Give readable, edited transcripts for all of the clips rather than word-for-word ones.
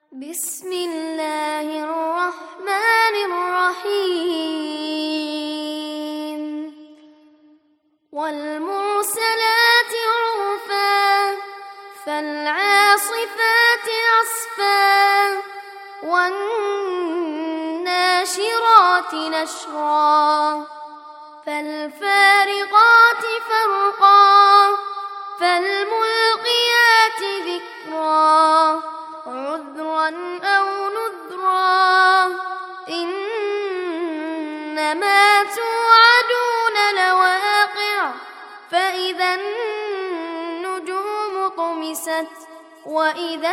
بسم الله الرحمن الرحيم والمرسلات عرفا فالعاصفات عصفا والناشرات نشرا فالفارقات فرقا فالملقيات ذكرا عذرا أو نذرا إنما توعدون لواقع فإذا النجوم طمست وإذا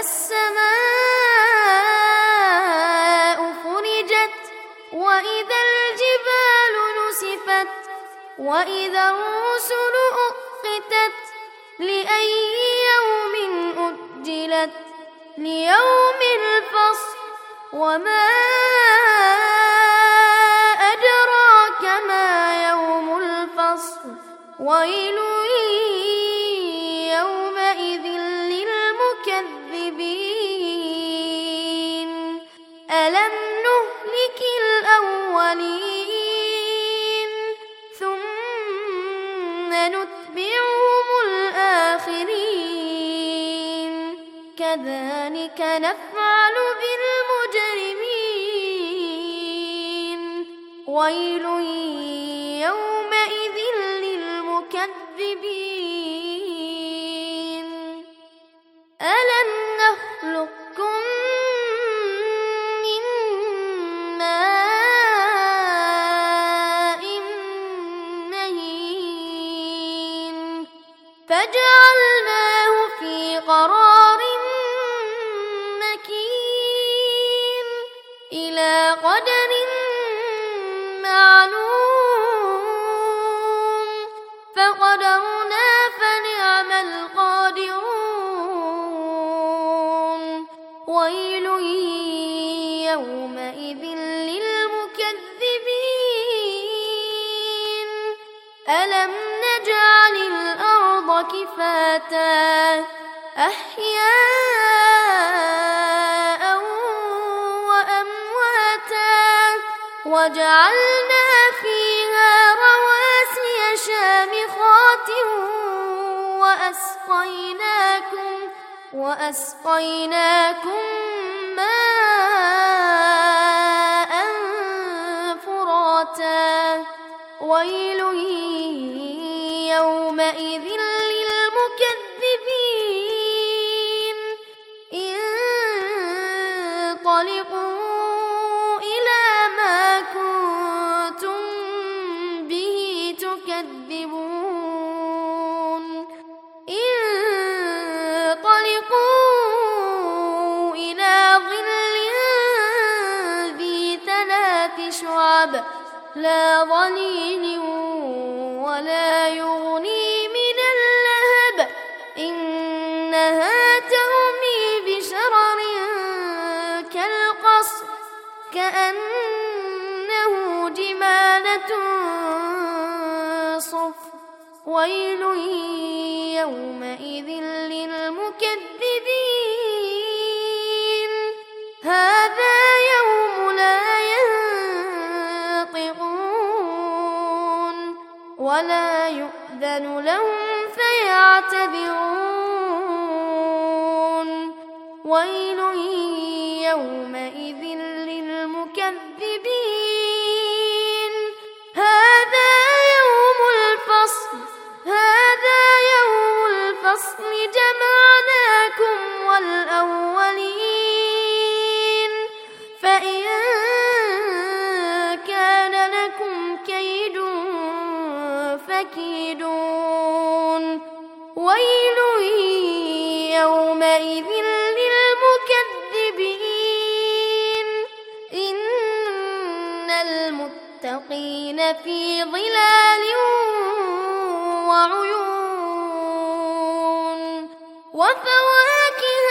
السماء فرجت وإذا الجبال نسفت وإذا الرسل أقتت لأي يوم أجلت ليوم الفصل وما أدراك ما يوم الفصل ويل يومئذ للمكذبين ألم نهلك الأولين ثم نتبعهم الآخرين كذلك نفعل بالمجرمين ويل يومئذ للمكذبين ألم نخلقكم من ماء مهين فجعلناه في قرار مكين إلى قدر معلوم فقدرنا فنعم القادرون ويل يومئذ للمكذبين ألم نجعل الأرض كفاتا أحياء وأمواتا وجعلنا فيها رواسي شامخات وأسقيناكم ماء فراتا ويل يومئذ للمكذبين انطلقوا إلى ما كنتم به تكذبون انطلقوا إلى ظل ذي ثلاث شعب لا ظليل ولا يغني من اللهب إنها ترمي بشرر كالقصر كأنه جمالة صفر ويل يومئذ للمكذبين هذا يوم لا ينطقون ولا يؤذن لهم فيعتذرون ويل يومئذ للمكذبين هذا يوم الفصل جمعناكم والأولين فإن كان لكم كيد فكيدون ويل يومئذ للمكذبين إن المتقين في ظلال وعيون وفواكه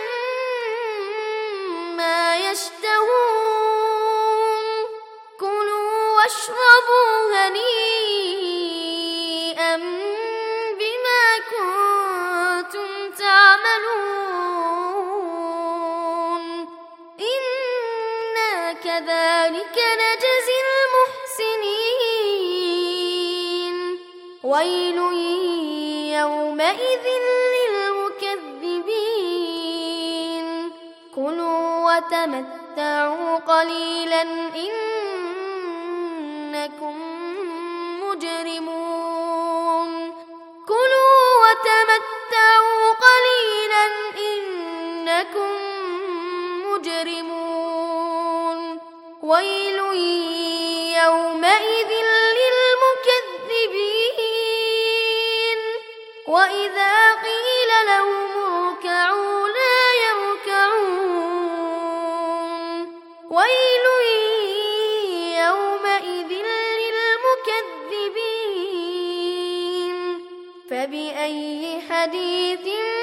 مما يشتهون كلوا واشربوا هنيئا بما كنتم تعملون كذلك نجزي المحسنين ويل يومئذ للمكذبين كلوا وتمتعوا قليلا إنكم مجرمون كلوا وتمتعوا قليلا إنكم مجرمون ويل يومئذ للمكذبين وإذا قيل لهم اركعوا لا يركعون ويل يومئذ للمكذبين فبأي حديث